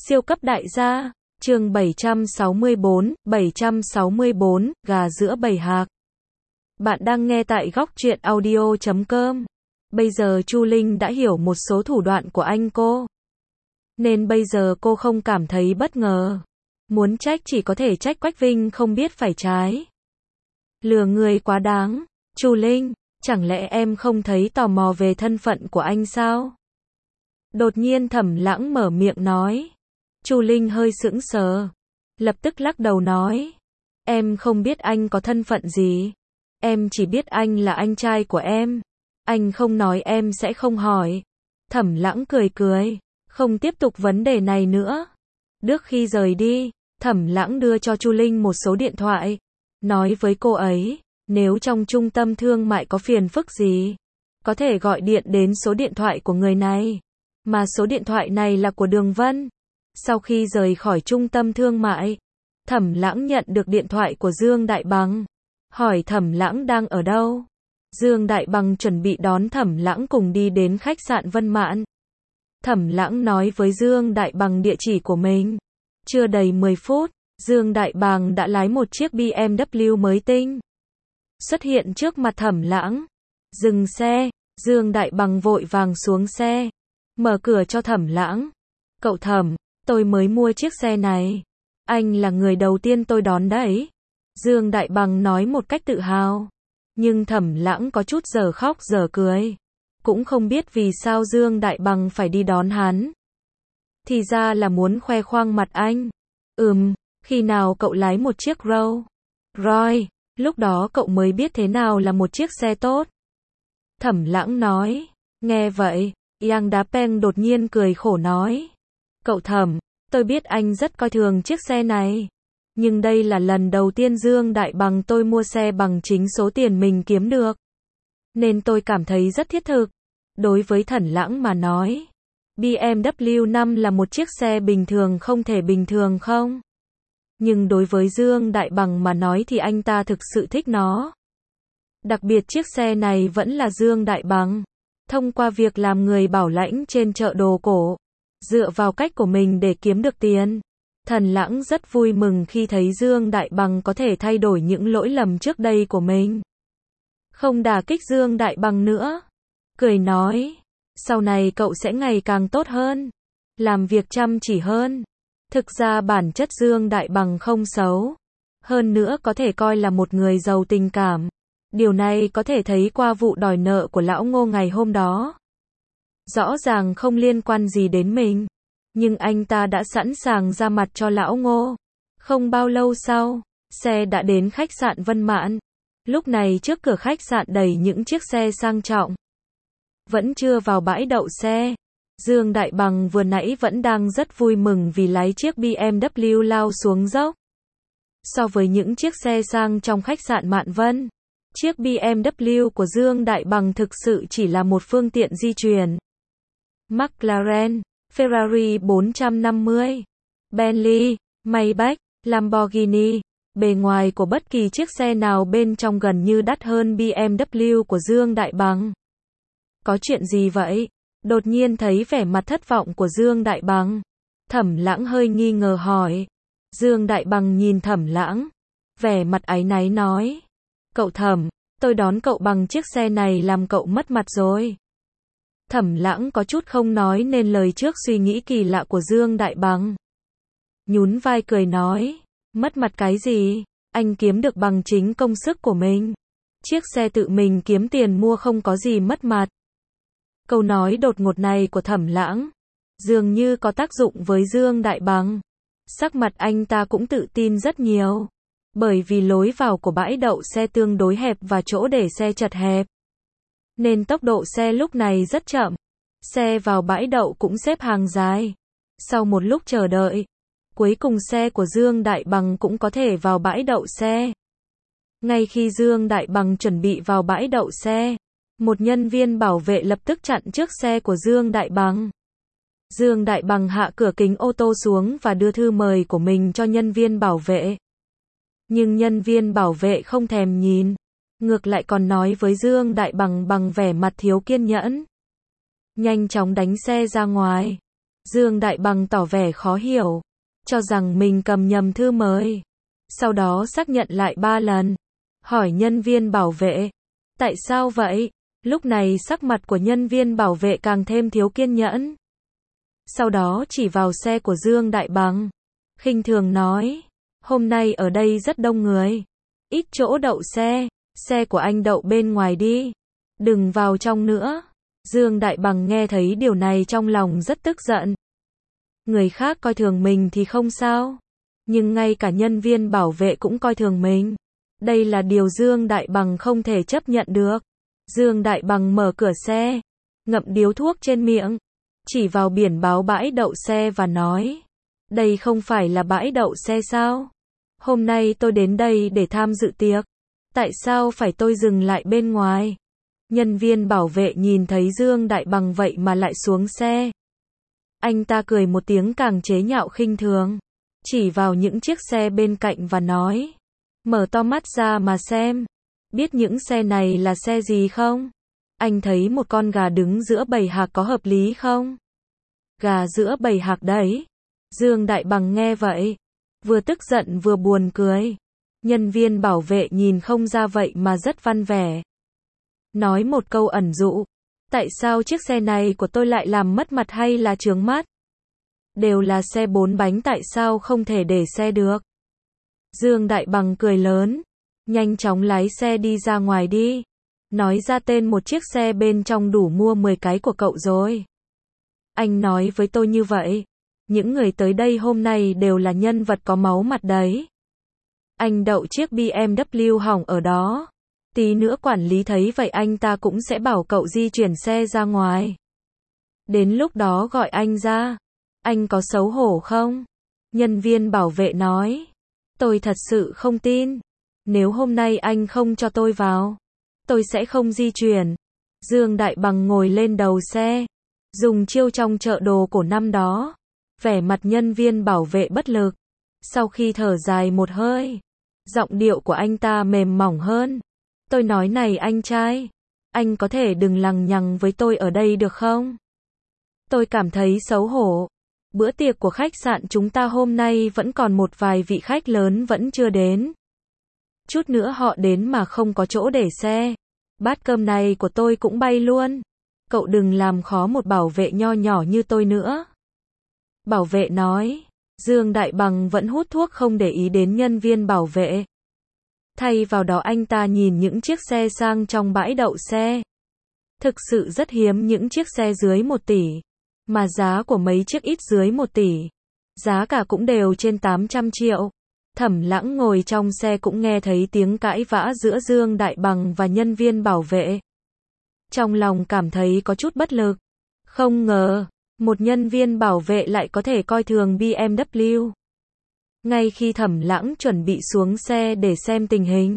Siêu cấp đại gia, chương 764, gà giữa bầy hạc. Bạn đang nghe tại góc truyện audio.com. Bây giờ Chu Linh đã hiểu một số thủ đoạn của anh cô. Nên bây giờ cô không cảm thấy bất ngờ. Muốn trách chỉ có thể trách Quách Vinh không biết phải trái. Lừa người quá đáng. Chu Linh, chẳng lẽ em không thấy tò mò về thân phận của anh sao? Đột nhiên Thẩm Lãng mở miệng nói. Chu Linh hơi sững sờ. Lập tức lắc đầu nói. Em không biết anh có thân phận gì. Em chỉ biết anh là anh trai của em. Anh không nói em sẽ không hỏi. Thẩm Lãng cười cười. Không tiếp tục vấn đề này nữa. Trước khi rời đi, Thẩm Lãng đưa cho Chu Linh một số điện thoại. Nói với cô ấy, nếu trong trung tâm thương mại có phiền phức gì, có thể gọi điện đến số điện thoại của người này. Mà số điện thoại này là của Đường Vân. Sau khi rời khỏi trung tâm thương mại, Thẩm Lãng nhận được điện thoại của Dương Đại Bằng. Hỏi Thẩm Lãng đang ở đâu. Dương Đại Bằng chuẩn bị đón Thẩm Lãng cùng đi đến khách sạn Vân Mạn. Thẩm Lãng nói với Dương Đại Bằng địa chỉ của mình. Chưa đầy 10 phút, Dương Đại Bằng đã lái một chiếc BMW mới tinh. Xuất hiện trước mặt Thẩm Lãng. Dừng xe, Dương Đại Bằng vội vàng xuống xe. Mở cửa cho Thẩm Lãng. Cậu Thẩm, tôi mới mua chiếc xe này. Anh là người đầu tiên tôi đón đấy. Dương Đại Bằng nói một cách tự hào. Nhưng Thẩm Lãng có chút giờ khóc giờ cười. Cũng không biết vì sao Dương Đại Bằng phải đi đón hắn. Thì ra là muốn khoe khoang mặt anh. Khi nào cậu lái một chiếc Rolls Royce, lúc đó cậu mới biết thế nào là một chiếc xe tốt. Thẩm Lãng nói. Nghe vậy, Yang Đá Peng đột nhiên cười khổ nói. Cậu Thẩm, tôi biết anh rất coi thường chiếc xe này. Nhưng đây là lần đầu tiên Dương Đại Bằng tôi mua xe bằng chính số tiền mình kiếm được. Nên tôi cảm thấy rất thiết thực. Đối với Thẩm Lãng mà nói, BMW 5 là một chiếc xe bình thường không thể bình thường không? Nhưng đối với Dương Đại Bằng mà nói thì anh ta thực sự thích nó. Đặc biệt chiếc xe này vẫn là Dương Đại Bằng. Thông qua việc làm người bảo lãnh trên chợ đồ cổ, dựa vào cách của mình để kiếm được tiền. Thẩm Lãng rất vui mừng khi thấy Dương Đại Bằng có thể thay đổi những lỗi lầm trước đây của mình. Không đả kích Dương Đại Bằng nữa. Cười nói, sau này cậu sẽ ngày càng tốt hơn. Làm việc chăm chỉ hơn. Thực ra bản chất Dương Đại Bằng không xấu. Hơn nữa có thể coi là một người giàu tình cảm. Điều này có thể thấy qua vụ đòi nợ của lão Ngô ngày hôm đó. Rõ ràng không liên quan gì đến mình. Nhưng anh ta đã sẵn sàng ra mặt cho lão Ngô. Không bao lâu sau, xe đã đến khách sạn Vân Mạn. Lúc này trước cửa khách sạn đầy những chiếc xe sang trọng. Vẫn chưa vào bãi đậu xe. Dương Đại Bằng vừa nãy vẫn đang rất vui mừng vì lái chiếc BMW lao xuống dốc. So với những chiếc xe sang trong khách sạn Mạn Vân, chiếc BMW của Dương Đại Bằng thực sự chỉ là một phương tiện di chuyển. McLaren, Ferrari 450, Bentley, Maybach, Lamborghini, bề ngoài của bất kỳ chiếc xe nào bên trong gần như đắt hơn BMW của Dương Đại Bằng. Có chuyện gì vậy? Đột nhiên thấy vẻ mặt thất vọng của Dương Đại Bằng. Thẩm Lãng hơi nghi ngờ hỏi. Dương Đại Bằng nhìn Thẩm Lãng. Vẻ mặt áy náy nói. Cậu Thẩm, tôi đón cậu bằng chiếc xe này làm cậu mất mặt rồi. Thẩm Lãng có chút không nói nên lời trước suy nghĩ kỳ lạ của Dương Đại Bằng. Nhún vai cười nói. Mất mặt cái gì? Anh kiếm được bằng chính công sức của mình. Chiếc xe tự mình kiếm tiền mua không có gì mất mặt. Câu nói đột ngột này của Thẩm Lãng dường như có tác dụng với Dương Đại Bằng. Sắc mặt anh ta cũng tự tin rất nhiều. Bởi vì lối vào của bãi đậu xe tương đối hẹp và chỗ để xe chật hẹp. Nên tốc độ xe lúc này rất chậm. Xe vào bãi đậu cũng xếp hàng dài. Sau một lúc chờ đợi, cuối cùng xe của Dương Đại Bằng cũng có thể vào bãi đậu xe. Ngay khi Dương Đại Bằng chuẩn bị vào bãi đậu xe, một nhân viên bảo vệ lập tức chặn trước xe của Dương Đại Bằng. Dương Đại Bằng hạ cửa kính ô tô xuống và đưa thư mời của mình cho nhân viên bảo vệ. Nhưng nhân viên bảo vệ không thèm nhìn. Ngược lại còn nói với Dương Đại Bằng bằng vẻ mặt thiếu kiên nhẫn. Nhanh chóng đánh xe ra ngoài. Dương Đại Bằng tỏ vẻ khó hiểu, cho rằng mình cầm nhầm thư mời. Sau đó xác nhận lại 3 lần. Hỏi nhân viên bảo vệ, tại sao vậy? Lúc này sắc mặt của nhân viên bảo vệ càng thêm thiếu kiên nhẫn. Sau đó chỉ vào xe của Dương Đại Bằng, khinh thường nói, hôm nay ở đây rất đông người, ít chỗ đậu xe của anh đậu bên ngoài đi, đừng vào trong nữa. Dương Đại Bằng nghe thấy điều này trong lòng rất tức giận. Người khác coi thường mình thì không sao, nhưng ngay cả nhân viên bảo vệ cũng coi thường mình. Đây là điều Dương Đại Bằng không thể chấp nhận được. Dương Đại Bằng mở cửa xe, ngậm điếu thuốc trên miệng, chỉ vào biển báo bãi đậu xe và nói, đây không phải là bãi đậu xe sao? Hôm nay tôi đến đây để tham dự tiệc, tại sao phải tôi dừng lại bên ngoài? Nhân viên bảo vệ nhìn thấy Dương Đại Bằng vậy mà lại xuống xe. Anh ta cười một tiếng càng chế nhạo khinh thường, chỉ vào những chiếc xe bên cạnh và nói, mở to mắt ra mà xem, biết những xe này là xe gì không? Anh thấy một con gà đứng giữa bầy hạc có hợp lý không? Gà giữa bầy hạc đấy. Dương Đại Bằng nghe vậy, vừa tức giận vừa buồn cười. Nhân viên bảo vệ nhìn không ra vậy mà rất văn vẻ. Nói một câu ẩn dụ, tại sao chiếc xe này của tôi lại làm mất mặt hay là chướng mắt? Đều là xe 4 bánh tại sao không thể để xe được? Dương Đại Bằng cười lớn, nhanh chóng lái xe đi ra ngoài đi. Nói ra tên một chiếc xe bên trong đủ mua 10 cái của cậu rồi. Anh nói với tôi như vậy, những người tới đây hôm nay đều là nhân vật có máu mặt đấy. Anh đậu chiếc BMW hỏng ở đó. Tí nữa quản lý thấy vậy anh ta cũng sẽ bảo cậu di chuyển xe ra ngoài. Đến lúc đó gọi anh ra. Anh có xấu hổ không? Nhân viên bảo vệ nói. Tôi thật sự không tin. Nếu hôm nay anh không cho tôi vào, tôi sẽ không di chuyển. Dương Đại Bằng ngồi lên đầu xe, dùng chiêu trong chợ đồ cổ năm đó. Vẻ mặt nhân viên bảo vệ bất lực. Sau khi thở dài một hơi, giọng điệu của anh ta mềm mỏng hơn. Tôi nói này anh trai, anh có thể đừng lằng nhằng với tôi ở đây được không? Tôi cảm thấy xấu hổ. Bữa tiệc của khách sạn chúng ta hôm nay vẫn còn một vài vị khách lớn vẫn chưa đến. Chút nữa họ đến mà không có chỗ để xe. Bát cơm này của tôi cũng bay luôn. Cậu đừng làm khó một bảo vệ nho nhỏ như tôi nữa. Bảo vệ nói. Dương Đại Bằng vẫn hút thuốc không để ý đến nhân viên bảo vệ. Thay vào đó anh ta nhìn những chiếc xe sang trong bãi đậu xe. Thực sự rất hiếm những chiếc xe dưới 1 tỷ. Mà giá của mấy chiếc ít dưới 1 tỷ. Giá cả cũng đều trên 800 triệu. Thẩm Lãng ngồi trong xe cũng nghe thấy tiếng cãi vã giữa Dương Đại Bằng và nhân viên bảo vệ. Trong lòng cảm thấy có chút bất lực. Không ngờ, một nhân viên bảo vệ lại có thể coi thường BMW. Ngay khi Thẩm Lãng chuẩn bị xuống xe để xem tình hình,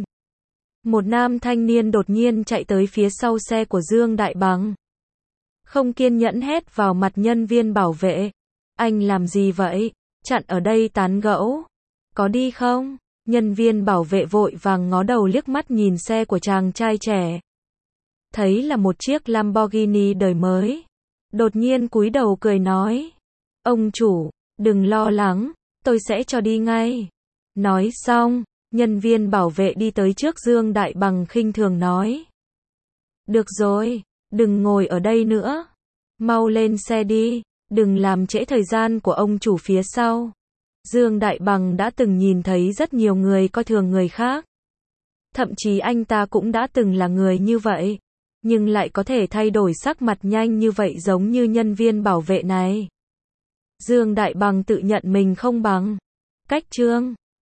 một nam thanh niên đột nhiên chạy tới phía sau xe của Dương Đại Bằng. Không kiên nhẫn hét vào mặt nhân viên bảo vệ. Anh làm gì vậy? Chặn ở đây tán gẫu. Có đi không? Nhân viên bảo vệ vội vàng ngó đầu liếc mắt nhìn xe của chàng trai trẻ. Thấy là một chiếc Lamborghini đời mới. Đột nhiên cúi đầu cười nói. Ông chủ, đừng lo lắng, tôi sẽ cho đi ngay. Nói xong, nhân viên bảo vệ đi tới trước Dương Đại Bằng khinh thường nói. Được rồi, đừng ngồi ở đây nữa. Mau lên xe đi, đừng làm trễ thời gian của ông chủ phía sau. Dương Đại Bằng đã từng nhìn thấy rất nhiều người coi thường người khác. Thậm chí anh ta cũng đã từng là người như vậy. Nhưng lại có thể thay đổi sắc mặt nhanh như vậy giống như nhân viên bảo vệ này. Dương Đại Bằng tự nhận mình không bằng. Cách chương